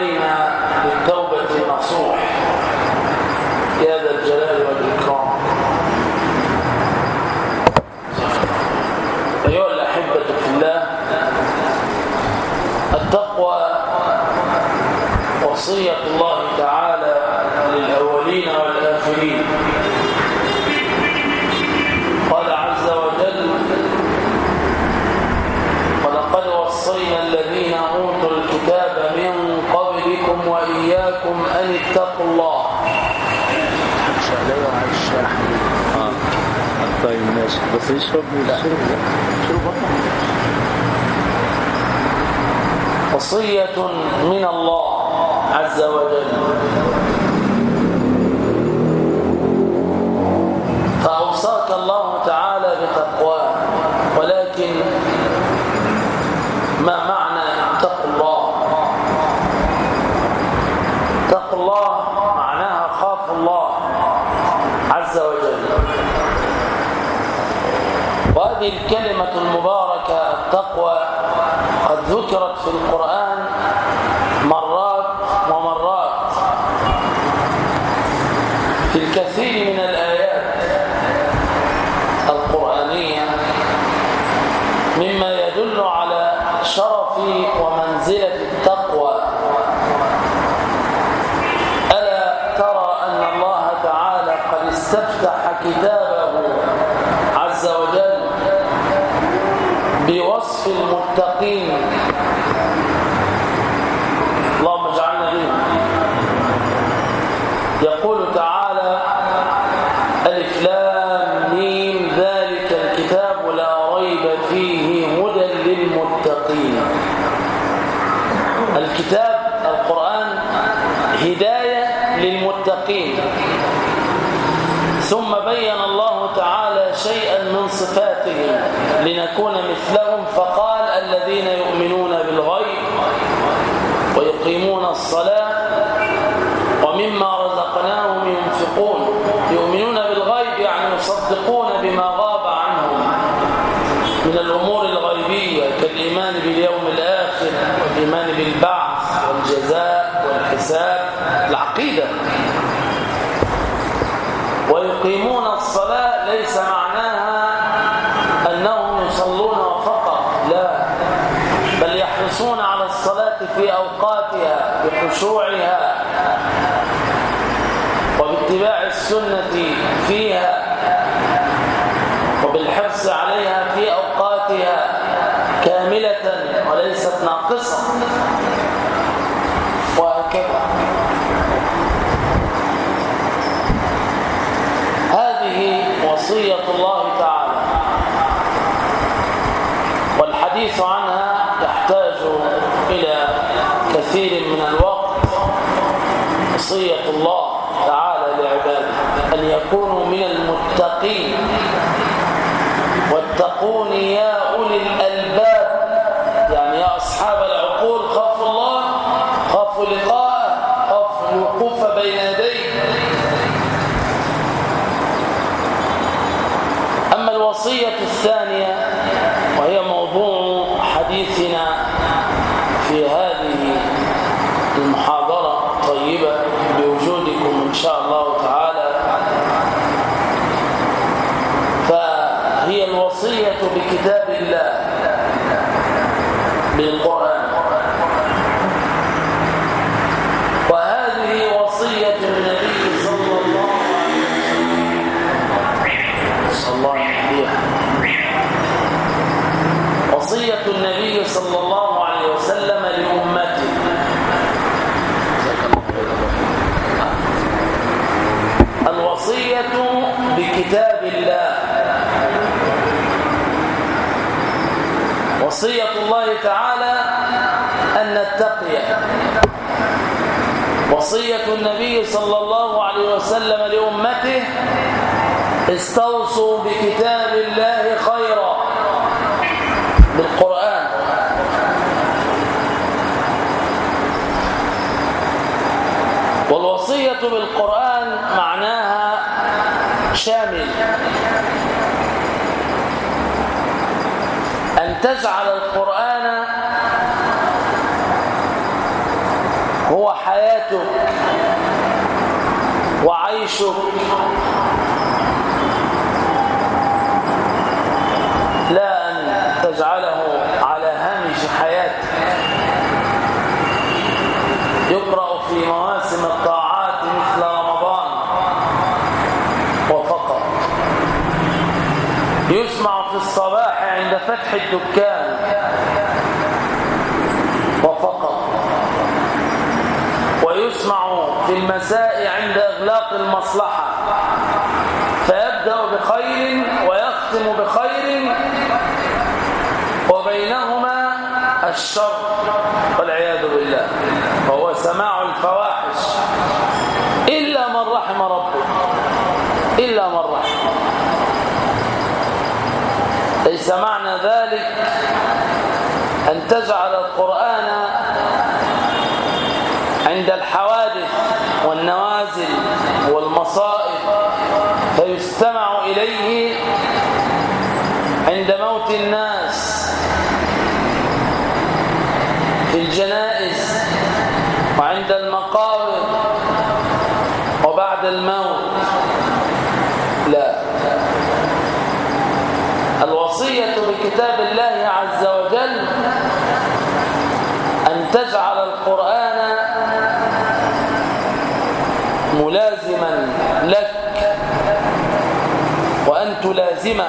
علينا بالتوبة النصوح يا ذا الجلال والإكرام. أيها الأحبة في الله، التقوى وصية الله تعالى للأولين والآخرين. قال عز وجل: ولقد وصينا الذين أوتوا الكتاب من قبلكم وإياكم أن اتقوا الله. طيب ماشي، بس يشرب وصية من الله عز وجل، فأوصاك الله تعالى بتقواه. ولكن ما معنى اتقوا الله؟ اتقوا الله معناها خافوا الله عز وجل. وهذه الكلمة المباركة التقوى قد ذكرت في القرآن مرات ومرات في الكثير من الآيات القرآنية، مما يدل على شرف ومنزلة التقوى. ألا ترى أن الله تعالى قد استفتح كتابه عز وجل بوصف المتقين؟ اللهم اجعلنا منهم. يقول تعالى: ألف لام ميم ذلك الكتاب لا ريب فيه هدى للمتقين. الكتاب القرآن هداية للمتقين. ثم بين الله تعالى شيئا من صفاتهم لنكون مثلهم، فقال: الذين يؤمنون بالغيب ويقيمون الصلاة ومما رزقناهم ينفقون. يؤمنون بالغيب يعني يصدقون بما غاب عنهم من الأمور الغيبية، كالإيمان باليوم الآخر والإيمان بالبعث والجزاء والحساب، العقيدة. ويقيمون الصلاة ليس معناها أنهم يصلون فقط، لا، بل يحرصون على الصلاة في أوقاتها بخشوعها وباتباع السنة فيها وبالحرص عليها في أوقاتها كاملة وليست ناقصة، وهكذا. هذه وصية الله تعالى، والحديث عنها يحتاج إلى كثير من الوقت. وصية الله تعالى لعباده أن يكونوا من المتقين. واتقون يا أولي الألباب، يعني يا أصحاب العقول خافوا الله، خافوا لقاءه، خافوا الوقوف بين يديه. أما الوصية الثانية وهي موضوع حديثنا في هذه المحاضرة الطيبة بوجودكم إن شاء الله تعالى، فهي الوصية بكتاب الله، بالقرآن. وهذه وصية النبي صلى الله عليه وسلم، وصية النبي صلى الله عليه وسلم لأمته. الوصية بكتاب الله. وصية الله تعالى أن نتقي. وصية النبي صلى الله عليه وسلم لأمته: استوصوا بكتاب الله خيرا، بالقرآن. والوصية بالقرآن معناها شامل، أن تجعل القرآن هو حياتك وعيشك، لا أن تجعله على هامش حياتك يقرأ في مواسم الطاعات مثل رمضان وفقط، يسمع في الصباح عند فتح الدكان وفقط، ويسمع في المساء عند إغلاق المصلحة، فيبدأ بخير ويختم بخير وبينهما الشر والعياذ بالله، وهو سماع الفواحش إلا من رحم ربه، إلا من رحم. ليس معنى ذلك أن تجعل القرآن عند الحوادث والنوازل والمصائب فيستمع إليه عند موت الناس في الجنائز وعند المقابر وبعد الموت. لا، الوصية بكتاب الله عز وجل أن تجعل القرآن ملازما لك وأن تلازمه،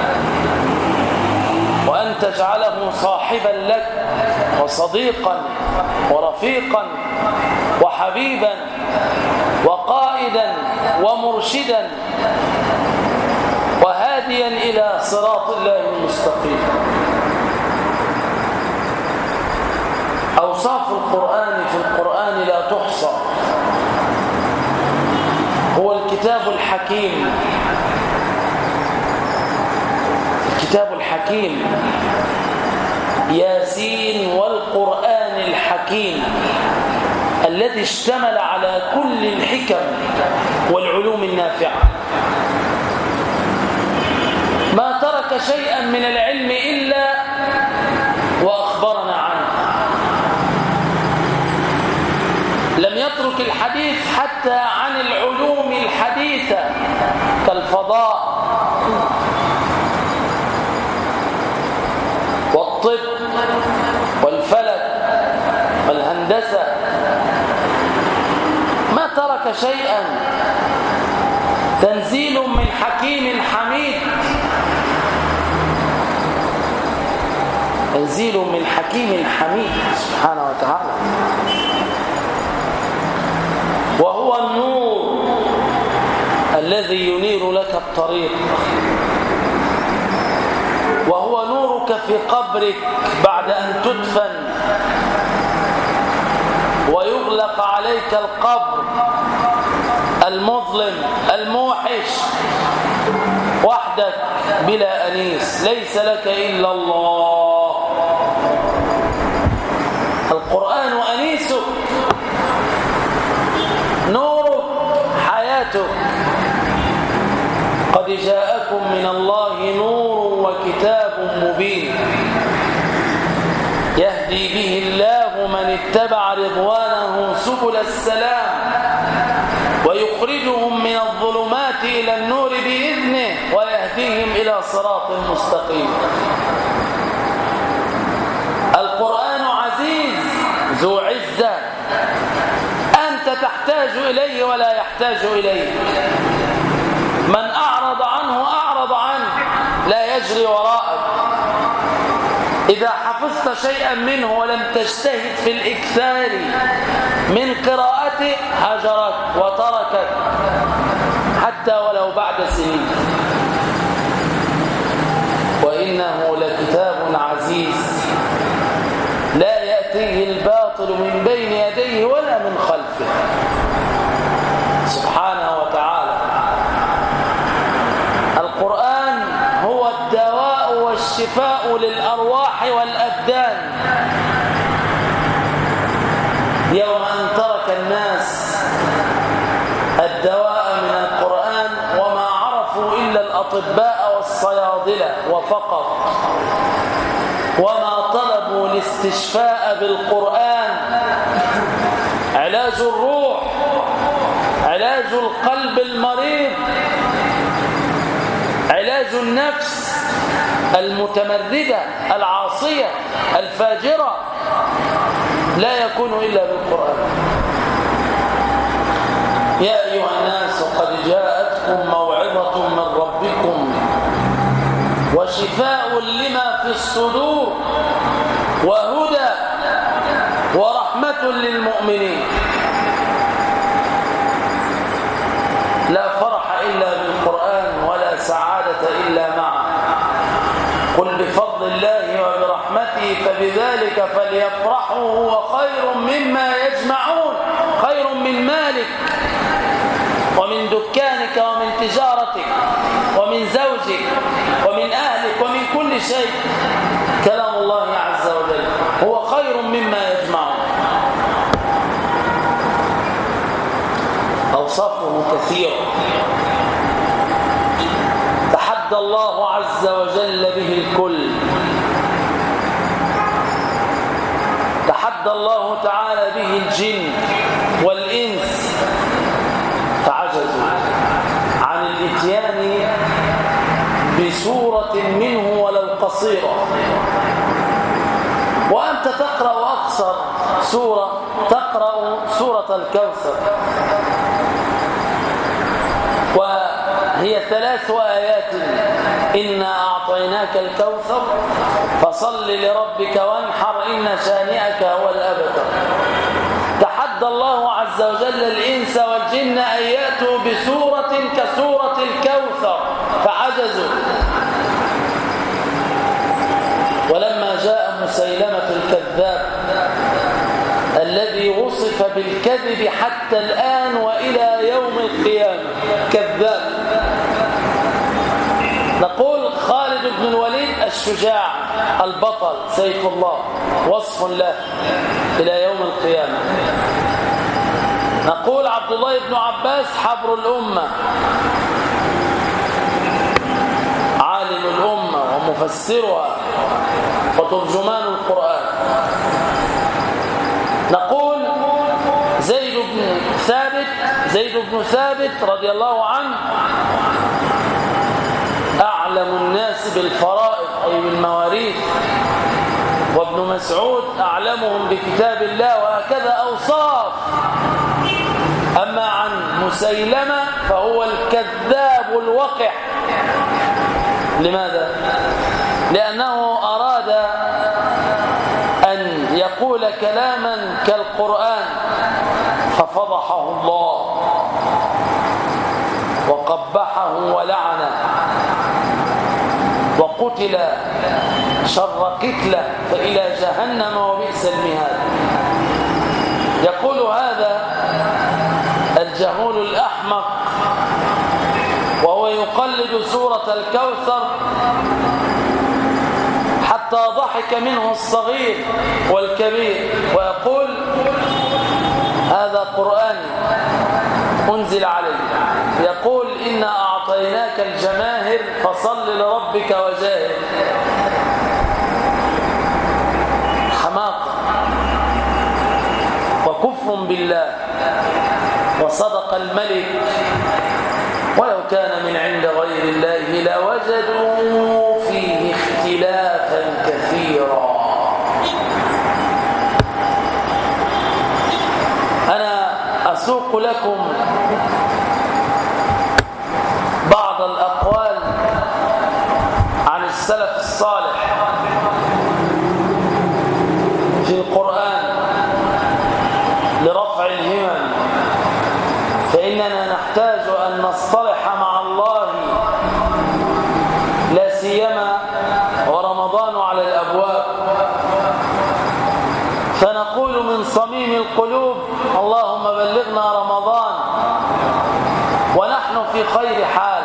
وأن تجعله صاحبا لك وصديقا ورفيقا وحبيبا وقائدا ومرشدا وهاديا إلى صراط الله المستقيم. أوصاف القرآن في القرآن لا تحصى. هو الكتاب الحكيم، الكتاب الحكيم ياسين والقرآن الحكيم الذي اشتمل على كل الحكم والعلوم النافعة، ما ترك شيئا من العلم إلا وأخبرنا عنه، لم يترك الحديث حتى عن العلوم الحديثة كالفضاء والطب والفلك والهندسة، ما ترك شيئا. تنزيل من حكيم حميد، تنزيل من حكيم حميد سبحانه وتعالى. وهو النور الذي ينير لك الطريق، وهو نورك في قبرك بعد أن تدفن ويغلق عليك القبر المظلم الموحش وحدك بلا أنيس، ليس لك إلا الله. القرآن أنيسك، نورك، حياتك. قد جاءكم من الله نور وكتاب مبين يهدي به الله من اتبع رضوانه سبل السلام ويخرجهم من الظلمات إلى النور بإذنه ويهديهم إلى صراط مستقيم. القرآن عزيز ذو عزة، أنت تحتاج إليه ولا يحتاج إليك. من أعرض عنه أعرض عنه، لا يجري وراءك. إذا حفظت شيئا منه ولم تجتهد في الإكثار من قراءته هجرك وتركك حتى ولو بعد سنين. وإنه لكتاب عزيز لا يأتيه الباطل من بين يديه ولا من خلفه سبحانه وتعالى. القرآن هو الدواء والشفاء للأرواح والأبدان. يوم أن ترك الناس الدواء من القرآن وما عرفوا إلا الأطباء والصيادلة وفقط، وما طلبوا الاستشفاء بالقرآن علاج الروح، علاج القلب المريض، علاج النفس المتمردة العاصية الفاجرة، لا يكون إلا بالقرآن. يا أيها الناس قد جاءتكم موعظة من ربكم وشفاء لما في الصدور وهدى ورحمة للمؤمنين. لا فرح إلا بالقرآن ولا سعادة إلا معه. قل بفضل الله وبرحمته فبذلك فليفرحوا هو خير مما يجمعون. خير من مالك ومن دكانك ومن تجارتك ومن زوجك ومن أهلك ومن كل شيء. كلام الله عز وجل هو خير مما يجمعون. أوصافه كثيرة تحدى الله عز وجل به الكل. تحدى الله تعالى به الجن والإنس فعجزوا عن الاتيان بسورة منه ولو قصيرة. وأنت تقرأ أقصر سورة، تقرأ سورة الكوثر، وهي 3 آيات: إنا أعطيناك الكوثر فصل لربك وانحر إن شانئك هو الأبتر. تحدى الله عز وجل الإنس والجن أن يأتوا بسورة كسورة الكوثر فعجزوا. ولما جاء مسيلمة الكذاب الذي وصف بالكذب حتى الآن وإلى يوم القيامة كذاب، نقول خالد بن الوليد الشجاع البطل سيف الله وصف له إلى يوم القيامة. نقول عبد الله بن عباس حبر الأمة، عالم الأمة ومفسرها وترجمان القرآن. نقول زيد بن ثابت رضي الله عنه أعلم الناس بالفرائض أي بالمواريث، وابن مسعود أعلمهم بكتاب الله، وهكذا أوصاف. أما عن مسيلمة فهو الكذاب الوقح. لماذا؟ لأنه أراد أن يقول كلاما كالقرآن ففضحه الله وقبحه ولعنه وقتل شر قتله فإلى جهنم وبئس المهاد. يقول هذا الجهول الأحمق وهو يقلد سورة الكوثر حتى ضحك منه الصغير والكبير ويقول هذا قرآن أنزل عليه. يقول إنا أعطيناك الجماهر فصل لربك وجاهد. حماقة وكفر بالله وصدق الملك ولو كان من عند غير الله لوجدوا فيه اختلافا كثيرا. أنا أسوق لكم بعض الأقوال عن السلف الصالح في القرآن لرفع الهمم، فإننا نحتاج أن نصطلح مع الله، لا سيما ورمضان على الأبواب، فنقول من صميم القلوب اللهم بلغنا رمضان ونحن في خير حال،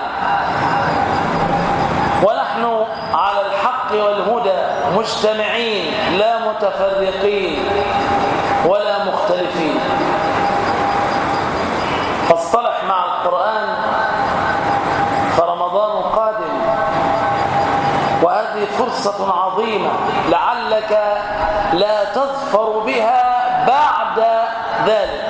ونحن على الحق والهدى مجتمعين لا متفرقين ولا مختلفين. فاصطلح مع القرآن فرمضان قادم، وهذه فرصة عظيمة لعلك لا تظفر بها بعد ذلك.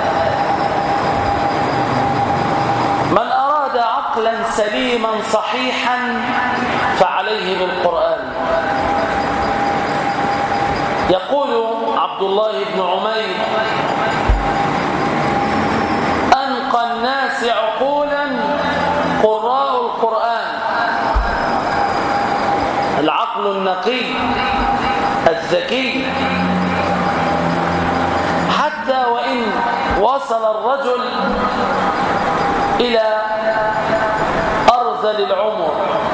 من أراد عقلا سليما صحيحا فعليه بالقرآن. يقول عبد الله بن عمير: أنقى الناس عقولا قراء القرآن. العقل النقي الذكي، حتى وإن وصل الرجل إلى أرذل العمر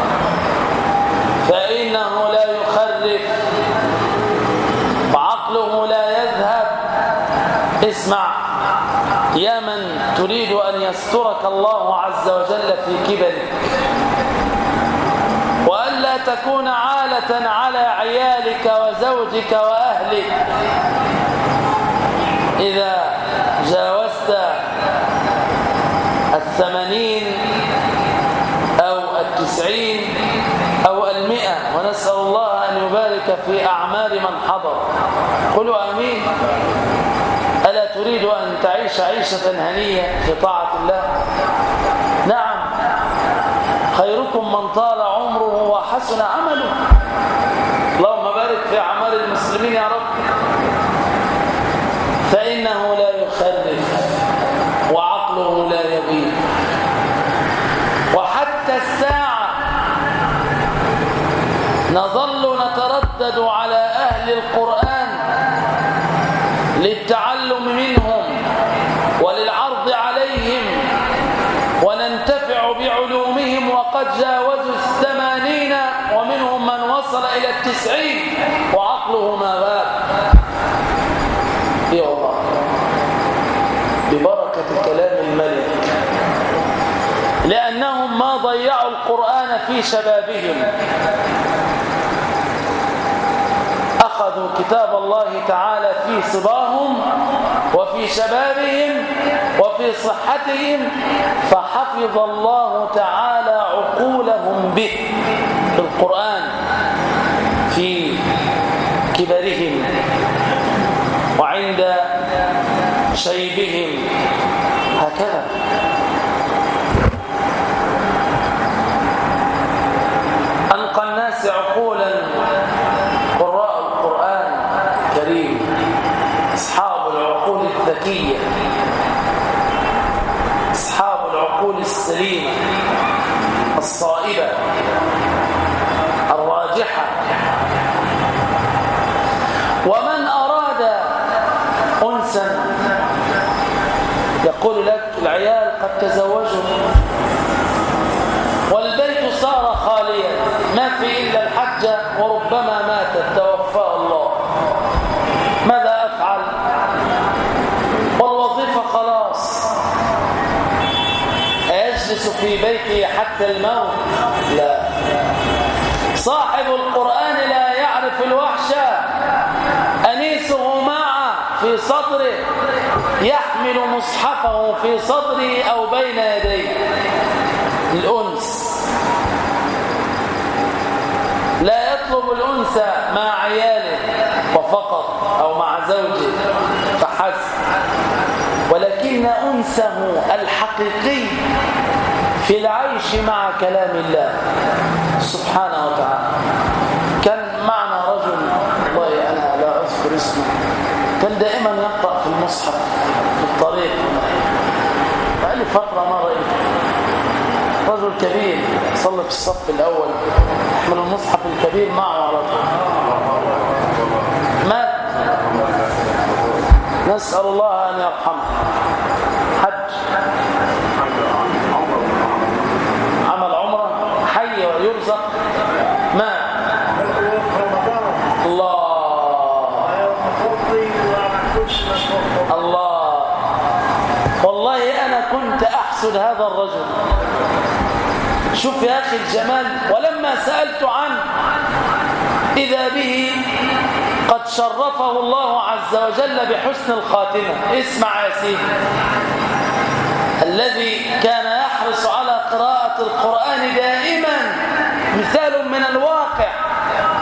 فإنه لا يخرف وعقله لا يذهب. اسمع يا من تريد أن يسترك الله عز وجل في كبرك، وألا تكون عالة على عيالك وزوجك وأهلك. إذا جاوزت 80 أو 90 أو 100، ونسأل الله أن يبارك في أعمال من حضر، قولوا آمين. ألا تريد أن تعيش عيشة هنية في طاعة الله؟ نعم، خيركم من طال عمره وحسن عمله. اللهم بارك في أعمال المسلمين يا رب. فإنه لا يخرف وعقله لا يغيب. وحتى الساعة نظل نتردد على أهل القرآن للتعلم منهم وللعرض عليهم، وننتفع بعلومهم، وقد جاوزوا 80 ومنهم من وصل إلى 90 وعقله ما غاب. يا الله، ببركة كلام الملك، لأنهم ما ضيعوا القرآن في شبابهم، أخذوا كتاب الله تعالى في صباهم وفي شبابهم وفي صحتهم، فحفظ الله تعالى عقولهم به القرآن في كبرهم وعند شيبهم. هكذا أنقى الناس عقولا قراء القرآن الكريم، أصحاب العقول الذكية، أصحاب العقول السليمة الصائبة الراجحة. ومن أراد أنسا، يقول لك العيال قد تزوجوا والبيت صار خاليا، ما في إلا الحجة وربما ماتت توفاه الله، ماذا أفعل؟ والوظيفة خلاص، أيجلس في بيته حتى الموت؟ لا. صاحب القرآن لا يعرف الوحشة، أنيسه معه في صدره، يحمل مصحفه في صدره أو بين يديه. الأنس لا يطلب الأنس مع عياله وفقط أو مع زوجه فحسب، ولكن أنسه الحقيقي في العيش مع كلام الله سبحانه وتعالى. كان معنا رجل، والله أنا لا أذكر اسمه، كان دائما يقرأ في المصحف في الطريق، بقالي فترة ما رأيته. رجل كبير صلى في الصف الأول، يحمل المصحف الكبير معه على طول، مات. نسأل الله أن يرحمه. حج، عمل عمره، حي ويرزق، مات. الله الله، والله أنا كنت أحسد هذا الرجل. شوف يا أخي الجمال. ولما سألت عنه إذا به قد شرفه الله عز وجل بحسن الخاتمة. اسمع يا سيدي، الذي كان يحرص على قراءة القرآن دائما، مثال من الواقع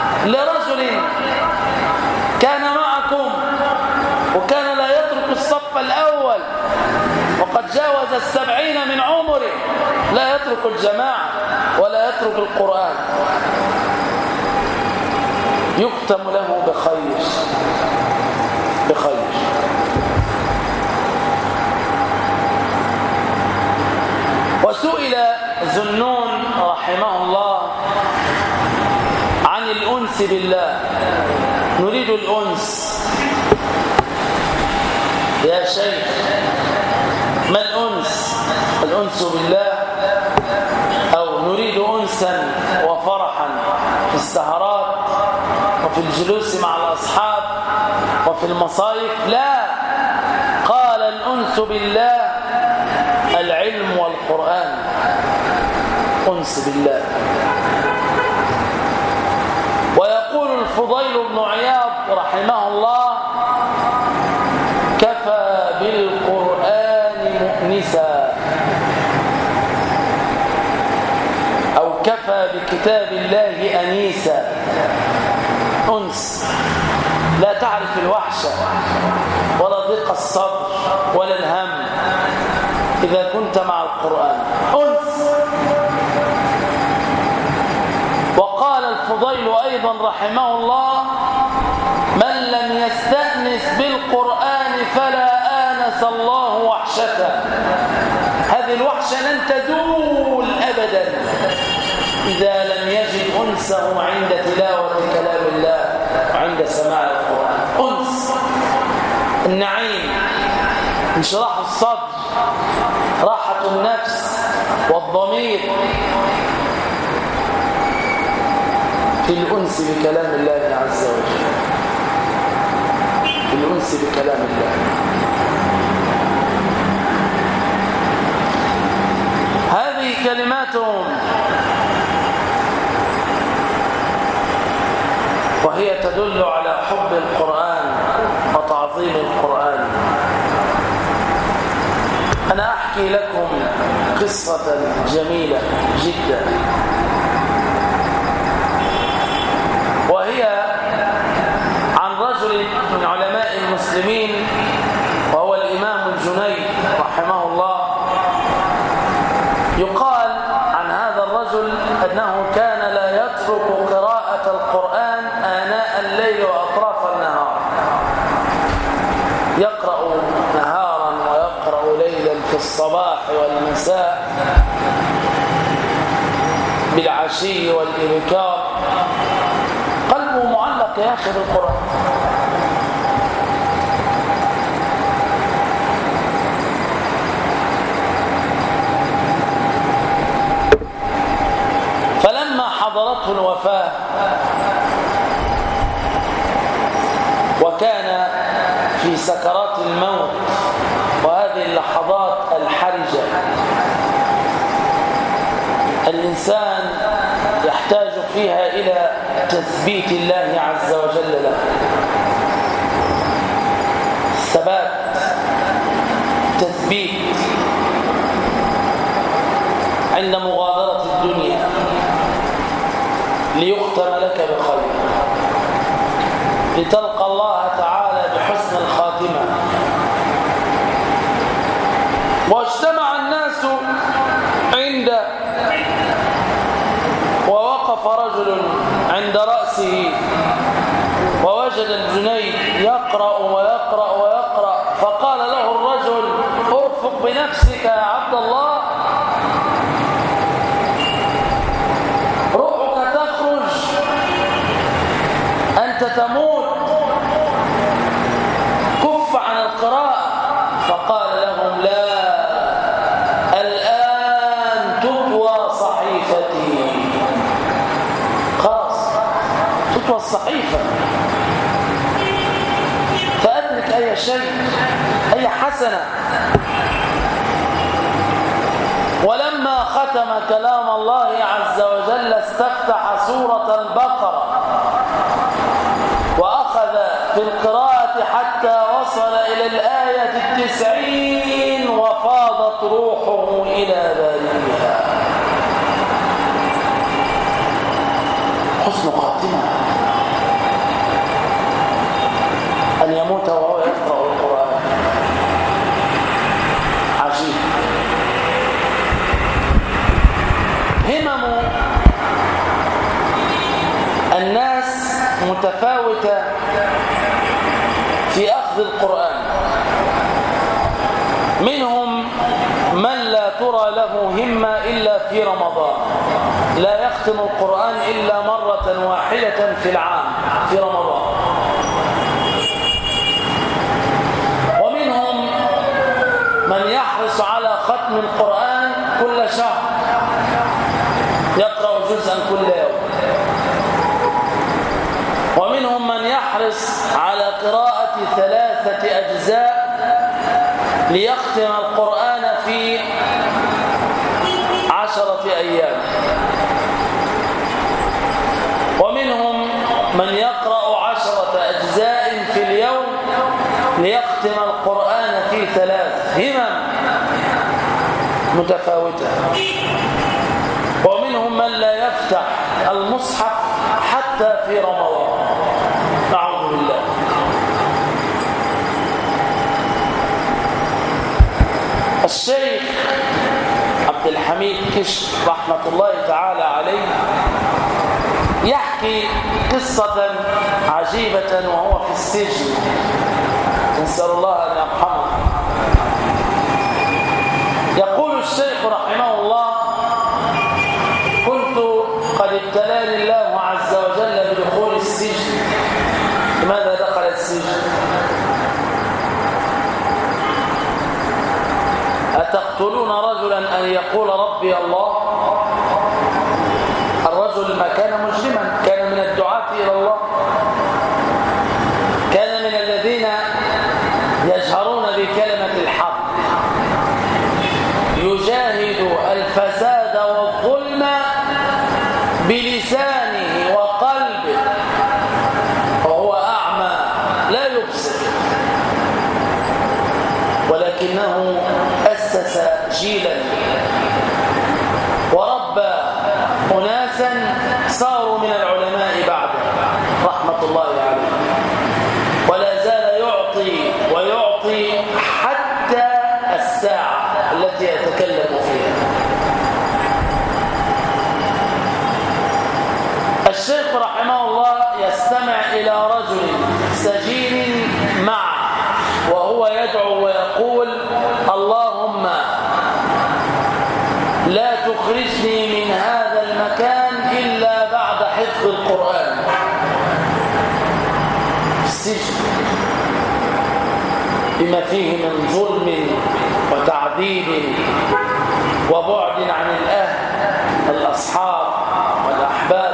لرجل كان معكم وكان لا يترك الصف قد جاوز 70 من عمره لا يترك الجماعة ولا يترك القرآن، يختم له بخير. وسئل ذنون رحمه الله عن الأنس بالله، نريد الأنس يا شيخ، ما الأنس؟ الأنس بالله، أو نريد أنسا وفرحا في السهرات وفي الجلوس مع الأصحاب وفي المصايف؟ لا، قال الأنس بالله العلم والقرآن، أنس بالله. ويقول الفضيل بن عياض رحمه الله: كفى بالقرآن مؤنسا، أو كفى بكتاب الله أنيسا. أنس، لا تعرف الوحشة ولا ضيق الصدر ولا الهم إذا كنت مع القرآن. أنس. وقال الفضيل أيضا رحمه الله: من لم يستأنس بالقرآن فلا آنس الله وحشته. هذه الوحشة لن تزول أبدا إذا لم يجد أنسه عند تلاوة كلام الله وعند سماع القرآن. أنس، النعيم، انشراح الصدر، راحة النفس والضمير في الأنس بكلام الله عز وجل، في الأنس بكلام الله. هذه كلماتهم، وهي تدل على حب القرآن وتعظيم القرآن. أنا أحكي لكم قصة جميلة جدا، وهي عن رجل من علماء المسلمين وهو الإمام الجنيد رحمه الله. يقال عن هذا الرجل أنه كان لا يترك قراءة القرآن آناء الليل وأطراف النهار، يقرأ نهارا ويقرأ ليلا في الصباح والمساء بالعشي والإبكار، قلبه معلق يا أخي بالقرآن. فلما حضرته الوفاة وكان في سكرات الموت، وهذه اللحظات الحرجة الإنسان يحتاج فيها إلى تثبيت الله عز وجل له، ثبات، تثبيت عند مغادرة الدنيا ليختم لك بخير، لتلقى الله تعالى بحسن الخاتمة. واجتمع الناس عنده، ووقف رجل عند رأسه ووجد الجنيد يقرأ ويقرأ ويقرأ، فقال له الرجل: ارفق بنفسك يا عبد الله، روحك تخرج، أنت تموت، كف عن القراءة. فقال لهم: لا، الآن تطوى صحيفتي، خلاص تطوى الصحيفة، فأدرك أي شيء، أي حسنة. ولما ختم كلام الله عز وجل استفتح سورة البقرة وأخذ في القراءة حتى وصل إلى الآية 90 وفاضت روحه إلى بارئها. حسن خاتمة، أن يموت وهو يقرأ القرآن، عجيب. ترى له همة إلا في رمضان، لا يختم القرآن إلا مرة واحدة في العام في رمضان. ومنهم من يحرص على ختم القرآن كل شهر، يقرأ جزءا كل يوم. ومنهم من يحرص على قراءة 3 أجزاء ليختم القرآن في 10 أيام. ومنهم من يقرأ 10 أجزاء في اليوم ليختم القرآن في 3 همم متفاوتة. ومنهم من لا يفتح المصحف حتى في رمضان، نعوذ بالله. الشيخ عبد الحميد كشك رحمة الله تعالى عليه يحكي قصة عجيبة وهو في السجن، نسأل الله أن يرحمه. يقول الشيخ رحمه الله: كنت قد ابتلاني الله عز وجل بدخول السجن. لماذا دخل السجن؟ أتقتلون رجلا أن يقول ربي الله؟ الرجل ما كان مجرما، كان من الدعاة إلى الله، كان من الذين يجهرون بكلمة الحق، يجاهد الفساد والظلم بلسانه وقلبه وهو أعمى لا يبصر، ولكنه أسس جيلا وربى أناسا صاروا من العلماء بعده رحمة الله عليه، ولا زال يعطي ويعطي حتى الساعة التي يتكلم فيها. الشيخ رحمه الله يستمع إلى رجل سجين معه وهو يدعو ويقول: اللهم لا تخرجني من هذا المكان إلا بعد حفظ القرآن. السجن بما فيه من ظلم وتعذيب وبعد عن الأهل الأصحاب والأحباب.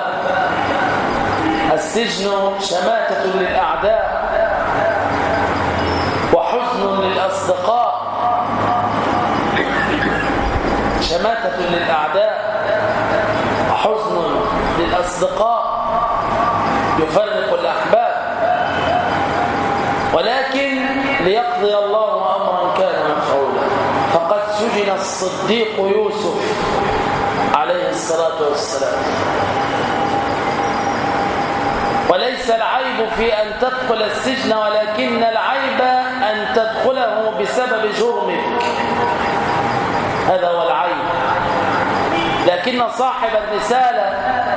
السجن شماتة للأعداء وحزن للأصدقاء، شماتة للأعداء وحزن للأصدقاء، يفرق الأحباب. ولكن ليقضي الله أمرا كان مفعولا، فقد سجن الصديق يوسف عليه الصلاة والسلام. وليس العيب في أن تدخل السجن، ولكن العيب أن تدخله بسبب جرمك، هذا هو العيب. لكن صاحب الرسالة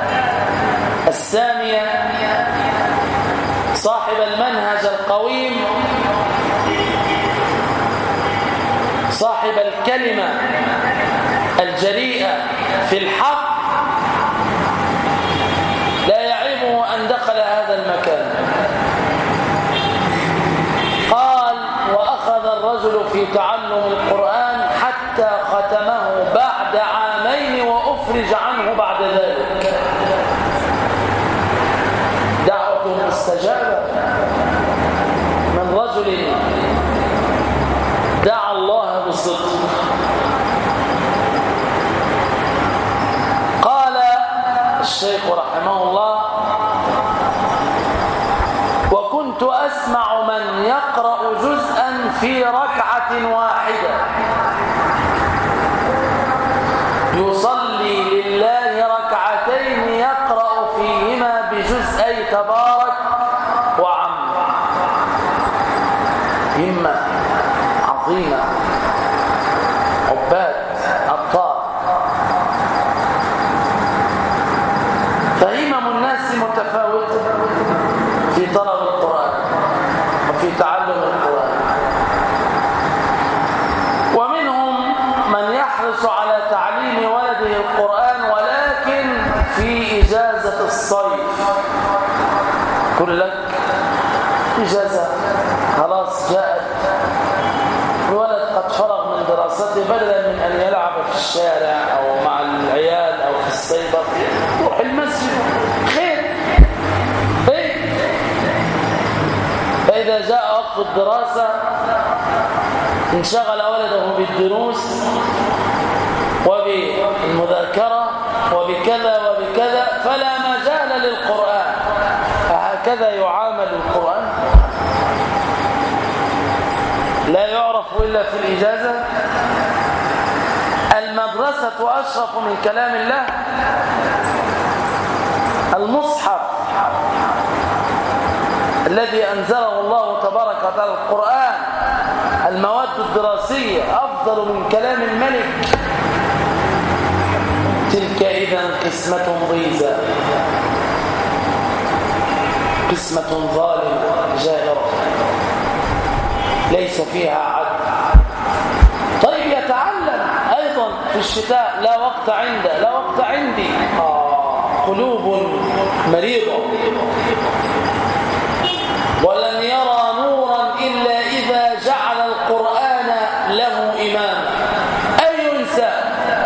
السامية، صاحب المنهج القويم، صاحب الكلمة الجريئة في الحق، لا يعيبه أن دخل هذا المكان. قال: وأخذ الرجل في تعلم القرآن حتى ختمه بعد 2 عام وأفرج عنه بعد ذلك. دعوة مستجابة من رجل دعا الله بالصدق. قال الشيخ رحمه الله: وكنت أسمع من يقرأ جزءا في ركعة واحدة، يصلي لله ركعتين يقرأ فيهما بجزئي تبارك وعم. همة عظيمة، عباد أبطال. فهمم الناس متفاوتة في طلب القرآن وفي تعلم القرآن. الصيف يقول لك إجازة خلاص جاءت، الولد قد فرغ من دراسته، بدلا من أن يلعب في الشارع أو مع العيال أو في السيبر يروح المسجد، خير. فإذا جاء وقت الدراسة انشغل ولده بالدروس وبالمذاكرة وبكذا وبكذا، فلا مجال للقرآن. هكذا يعامل القرآن؟ لا يعرف إلا في الإجازة. المدرسة أشرف من كلام الله. المصحف الذي أنزله الله تبارك وتعالى، القرآن، المواد الدراسية أفضل من كلام الملك. تلك إذا قسمة ضيزى، قسمة ظالمة جائرة ليس فيها عدل. طيب يتعلم أيضا في الشتاء، لا وقت عنده، لا وقت عندي. قلوب مريضة. ولن يرى نورا إلا إذا جعل القرآن له إماما. أي إنسان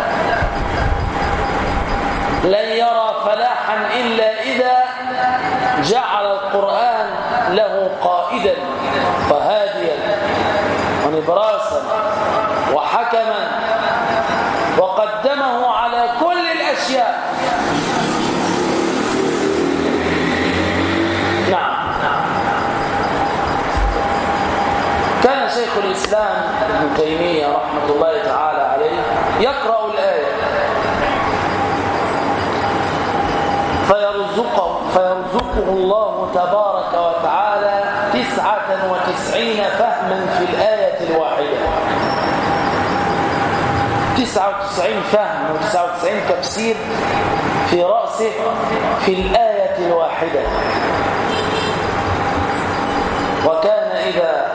لن يرى فلاحا إلا إذا جعل القرآن له قائدا وهاديا ونبراسا وحكما، وقدمه على كل الأشياء. نعم. كان شيخ الإسلام ابن تيمية رحمة الله تعالى عليه يقرأ الآية فيرزقه الله تبارك وتعالى 99 فهما في الآية الواحدة. 99 فهم و99 تفسير في رأسه في الآية الواحدة. وكان إذا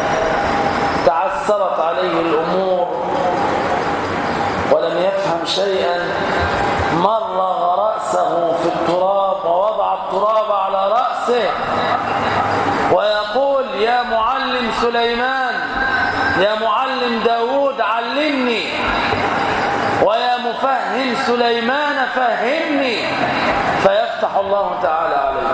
تعسرت عليه الأمور ولم يفهم شيئا مرغ رأسه في التراب ووضع التراب على رأسه ويقول: يا معلم سليمان، يا معلم داود علمني، ويا مفهم سليمان فهمني. فيفتح الله تعالى عليه،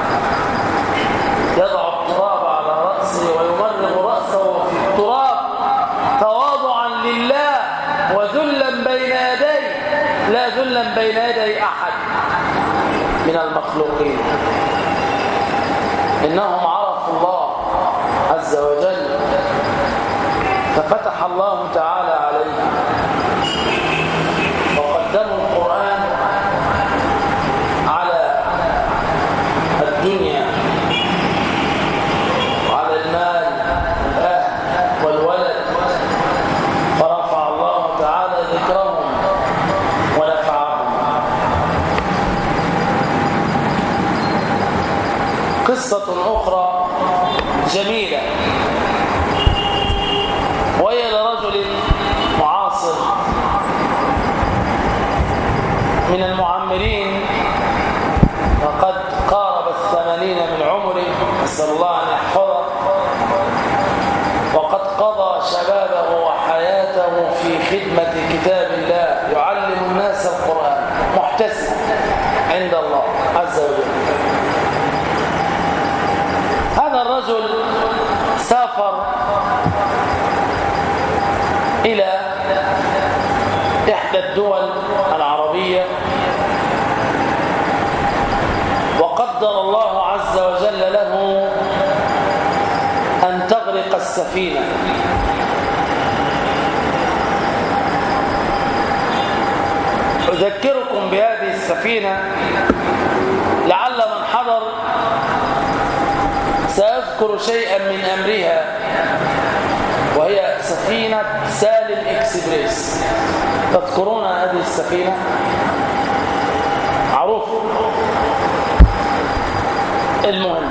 يضع التراب على رأسه ويمرغ رأسه في التراب تواضعا لله وذلا بين يديه، لا ذلا بين يدي أحد من المخلوقين. إنهم عرفوا الله عز وجل ففتح الله تعالى عليهم وقدموا القرآن على الدنيا وعلى المال والأهل والولد، فرفع الله تعالى ذكرهم ونفعهم. قصة أخرى جميلة، وهي لرجل معاصر من المعمرين وقد قارب 80 من عمره، نسأل الله أن يحفظه، وقد قضى شبابه وحياته في خدمة كتاب الله، يعلم الناس القرآن، محتسب عند الله عز وجل. هذا الرجل سافر إلى إحدى الدول العربية، وقدر الله عز وجل له أن تغرق السفينة. أذكركم بهذه السفينة لعل من حضر سيذكر شيئا من أمرها، وهي سفينة سالم إكسبريس. تذكرون هذه السفينة؟ معروف. المهم،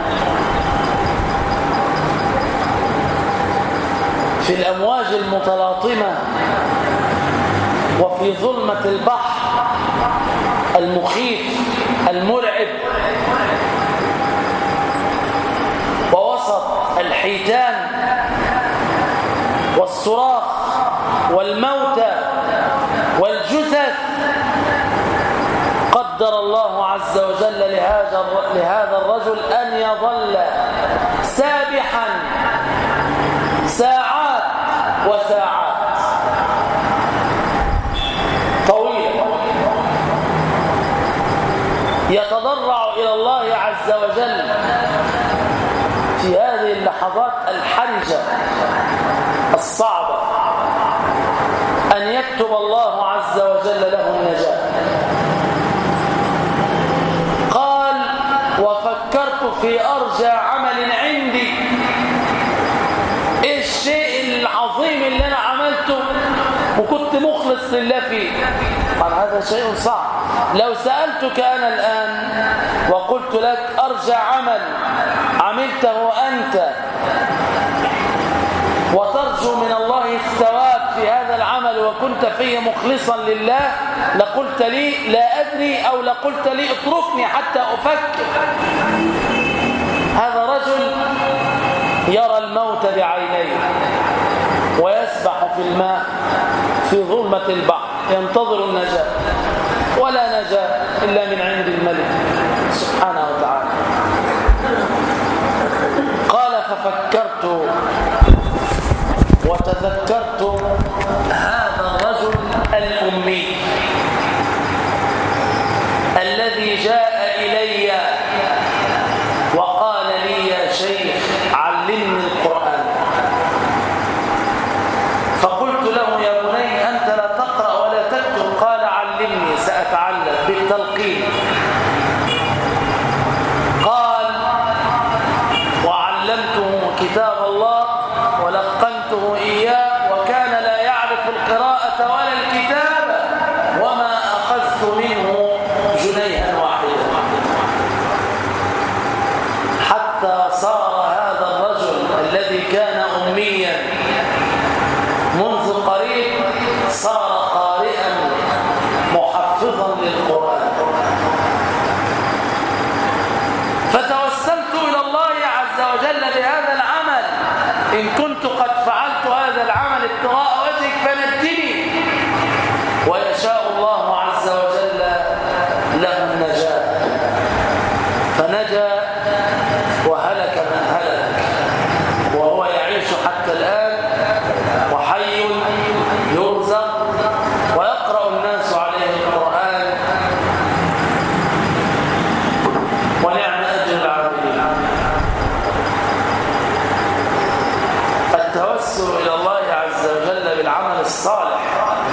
في الأمواج المتلاطمة وفي ظلمة البحر المخيف المرعب ووسط الحيتان والصراخ والموتى والجثث قدر الله عز وجل لهذا الرجل أن يظل سابحا ساعات وساعات طويلة يتضرع إلى الله عز وجل في هذه اللحظات الحرجة الصعبة أن يكتب الله عز وجل له النجاة. قال وفكرت في أرجى عمل عندي، إيه الشيء العظيم اللي أنا عملته وكنت مخلص لله فيه؟ قال هذا شيء صعب. لو سألتك أنا الآن وقلت لك أرجى عمل عملته أنت وترجو من الله الثواب في هذا العمل وكنت فيه مخلصا لله، لقلت لي لا أدري أو لقلت لي اتركني حتى أفكر. هذا رجل يرى الموت بعينيه ويسبح في الماء في ظلمة البحر ينتظر النجاة، ولا نجاة إلا من عند الملك سبحانه وتعالى. قال ففكرت وتذكرت هذا الرجل الأمي الذي جاء إلي وقال لي يا شيخ علمني القرآن. فقلت له يا بني أنت لا تقرأ ولا تكتب. قال علمني سأتعلم بالتلقين. قال وعلمته كتاب الله ولقنته إياه وكان لا يعرف القراءة ولا الكتابة وما أخذت منه جنيها واحدا، حتى صار هذا الرجل الذي كان أميا منذ قريب صار قارئا محفظا للقرآن. فتوسلت إلى الله عز وجل بهذا العمل، إن كنت قد فعلت هذا العمل ابتغاء وجهك فنجني. ويشاء الله عز وجل له النجاة، فنجا وهلك من هلك، وهو يعيش حتى الآن وحي يرزق ويقرأ الناس عليه القرآن، ونعم أجر العاملين. التوسل إلى الله عز وجل بالعمل الصالح،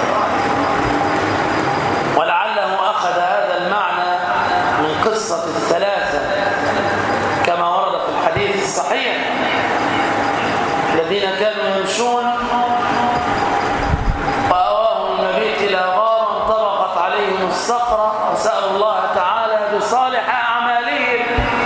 ولعله أخذ هذا المعنى من قصة الثلاثة كما ورد في الحديث الصحيح الذين كانوا يمشون وأواهم المبيت إلى غار انطبقت عليهم الصخرة وسألوا الله تعالى بصالح أعمالهم،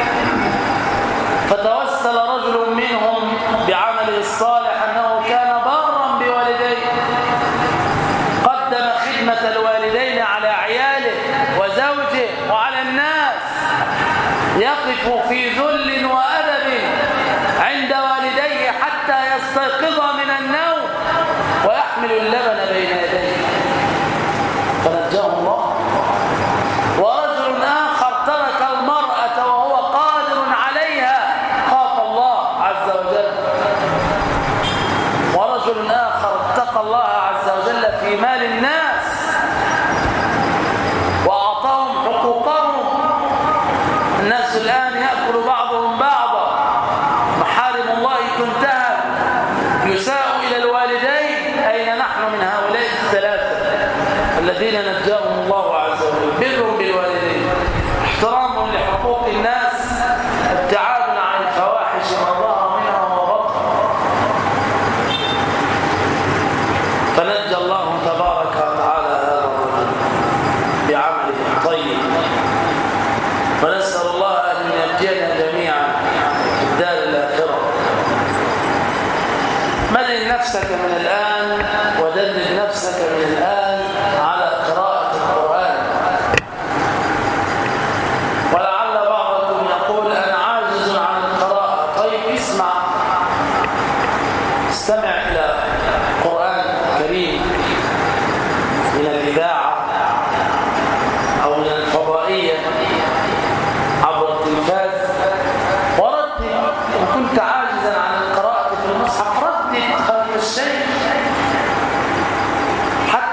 فتوسل رجل منهم بعمله الصالح أنه كان بارا بوالديه، قدم خدمة الوالدين على عياله وزوجه وعلى الناس، يقف في ذل وأدب عند والديه حتى يستيقظ من النوم ويحمل اللبن بين يديه فنجاه الله. ورجل آخر ترك المرأة وهو قادر عليها خاف الله عز وجل. ورجل آخر اتقى الله عز وجل في مال الناس وأعطاهم حقوقهم. الناس الآن يأكل بعضهم بعضا، محارم الله تنتهك، يساء إلى الوالدين. أين نحن من هؤلاء الثلاثة الذين نجاهم الله عز وجل؟ بر بالوالدين، احترام لحقوق الناس، ابتعاد عن الفواحش ما ظهر منها وما بطن. فنجى الله تبارك وتعالى هذا الرجل بعمله الطيب، ونسأل الله أن ينجينا جميعا في الدار الآخرة. مدن نفسك من الآن ودلل نفسك من الآن على قراءة القرآن.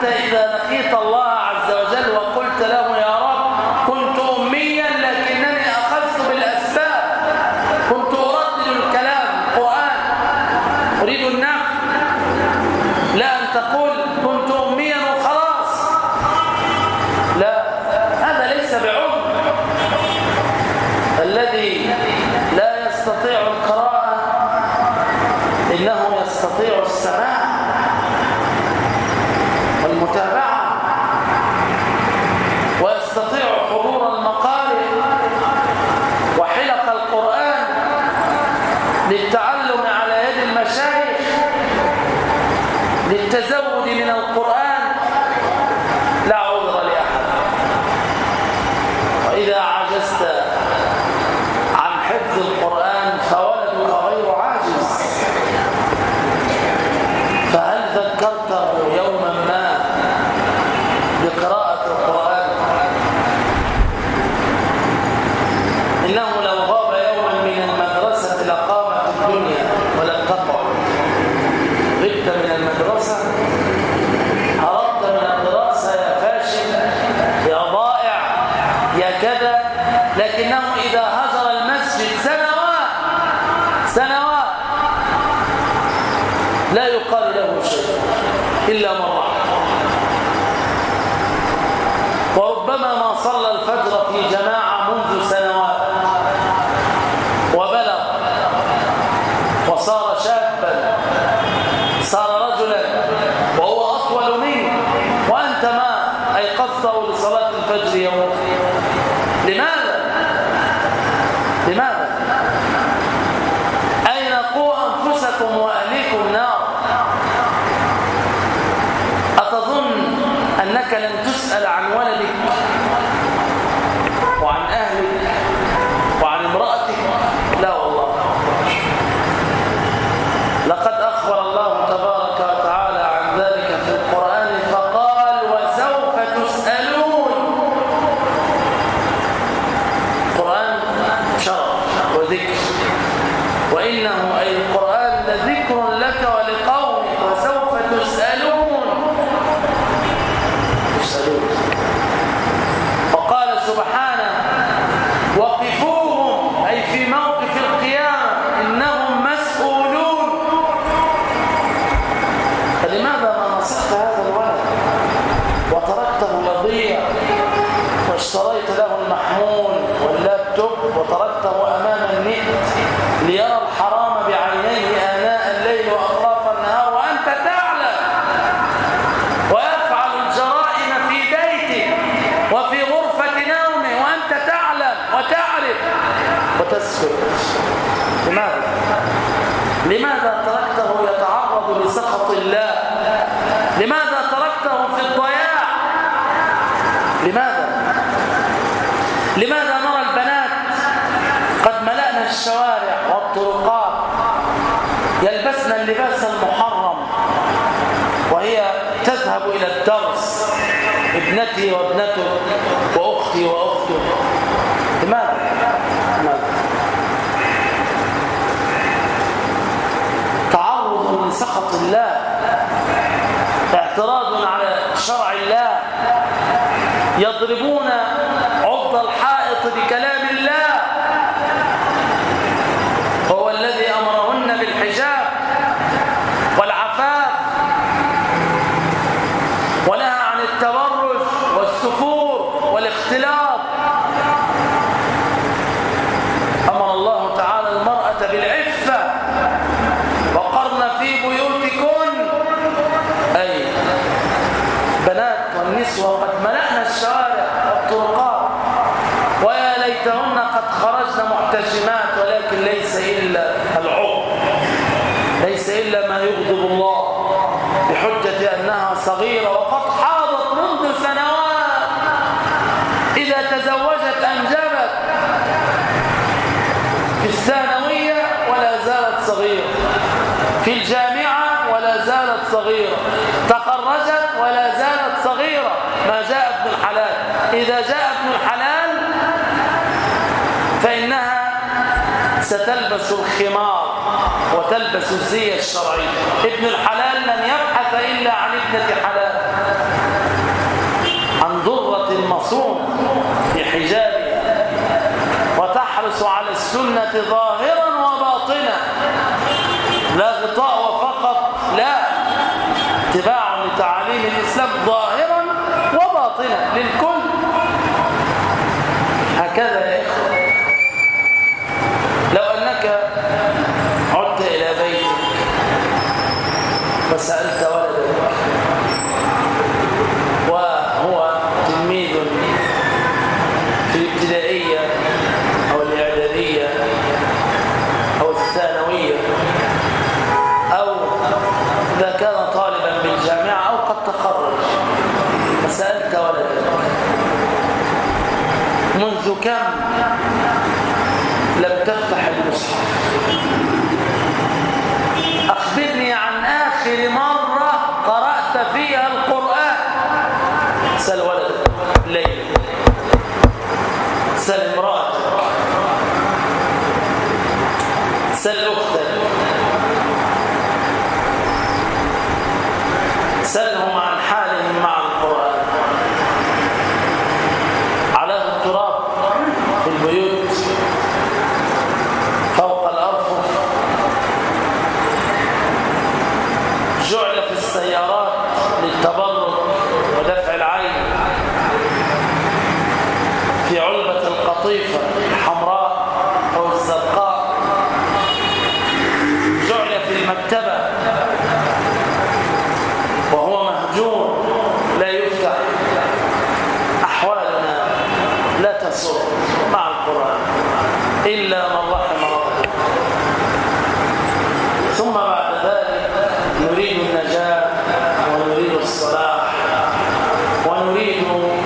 إذا لقيت الله عز وجل وقلت له يا رب كنت أميا لكنني أخذت بالأسباب، كنت أردد الكلام القرآن أريد النفع، لا أن تقول كنت أميا وخلاص، لا، هذا ليس بعمر. الذي لا يستطيع القراءة إنه يستطيع السماع والمتابعة، ويستطيع حضور المقارئ وحلق القرآن للتعلم على يد المشايخ، للتزود من القرآن، لا عذر لأحد. وإذا عجزت عن حفظ القرآن فولدك غير عاجز، فهل ذكرته يوما ما بقراءة القرآن؟ إنه لو غاب يوما من المدرسة لقامت الدنيا ولم تقع. غبت من المدرسة، هربت من الدراسة، يا فاشل يا ضائع يا كذا، لكنه إذا هجر المسجد سنوات لا يقال له شيء إلا مرة، وربما ما صلى الفجر في جماعة منذ سنوات وبلغ وصار شابا، صار رجلا وهو أطول منك، وأنت ما أيقظته لصلاة الفجر يوم. لماذا؟ أين قوا أنفسكم وأهليكم نار؟ أتظن أنك لن تسأل عن ولدك وعن أهلك وعن امرأتك؟ لا والله. لقد أخبر الله تبارك وتعالى عن ذلك في القرآن فقال وسوف تسألون. القرآن شرف وذكر، وإنه أي القرآن لذكر لك ولقومك وسوف تسألون. وقال سبحانه وقفوهم، أي في موقف القيامة إنهم مسؤولون. فلماذا ما نصحت هذا الولد وتركته يضيع واشتريت له المحمول واللابتوب وتركته أمام النت ليرى الحرام بعينيه آناء الليل وأطراف النهار وأنت تعلم، ويفعل الجرائم في بيته وفي غرفة نومه وأنت تعلم وتعرف وتسكت؟ لماذا تركته يتعرض لسخط الله؟ لماذا تركته في الضياع؟ لماذا نرى البنات قد ملأنا الشوارع والطرقات يلبسن اللباس المحرم وهي تذهب إلى الدرس، ابنتي وابنته وأختي وأخته؟ لماذا؟ تعرض لسخط الله، اعتراض على شرع الله، يضربون عض الحائط بكلام الله. هو الذي أمرهن بالحجاب والعفاف ونهى عن التبرج والسفور والاختلاط. أمر الله تعالى المرأة بالعفة وقرن في بيوتكن، أي بنات والنسوة قد ملأنا الشوارع والطرقات، ويا ليتهن قد خرجن محتشمات، ولكن ليس إلا العقل، ليس إلا ما يغضب الله بحجة أنها صغيرة وقد حاضت منذ سنوات، إذا تزوجت أنجبت، في الثانوية ولا زالت صغيرة، في الجامعة ولا زالت صغيرة، تخرجت ولا زالت صغيرة. ما جاء ابن الحلال، إذا جاء ابن الحلال فإنها ستلبس الخمار وتلبس الزي الشرعي. ابن الحلال لن يبحث إلا عن ابنة حلال، عن ضرة مصونة بحجابها، وتحرص على السنة ظاهرا وباطنا، لا غطاء وفقط، لا، اتباع لتعاليم الإسلام ظاهرا وباطنا للكل. هكذا يا إخوة. لو أنك عدت إلى بيتك وسألت ولدك وهو تلميذ في الابتدائية أو الإعدادية أو الثانوية، أو إذا كان طالبا بالجامعة أو قد تخرج، فسألت ولدك منذ كم لم تفتح المصحف؟ أخبرني عن آخر مرة قرأت فيها القرآن. سأل ولدك ليلة، سأل امرأتك، سأل أختك، سألهم عن حالهم مع القرآن. على التراب في البيوت، فوق الأرفف، جعل في السيارات للتبرك ودفع العين، في علبة القطيفة الحمراء أو الزرقاء، جعل في المكتبة وهو مهجور لا يفتح. أحوالنا لا تسر مع القرآن إلا من رحم ربه. ثم بعد ذلك نريد النجاة ونريد الصلاح ونريد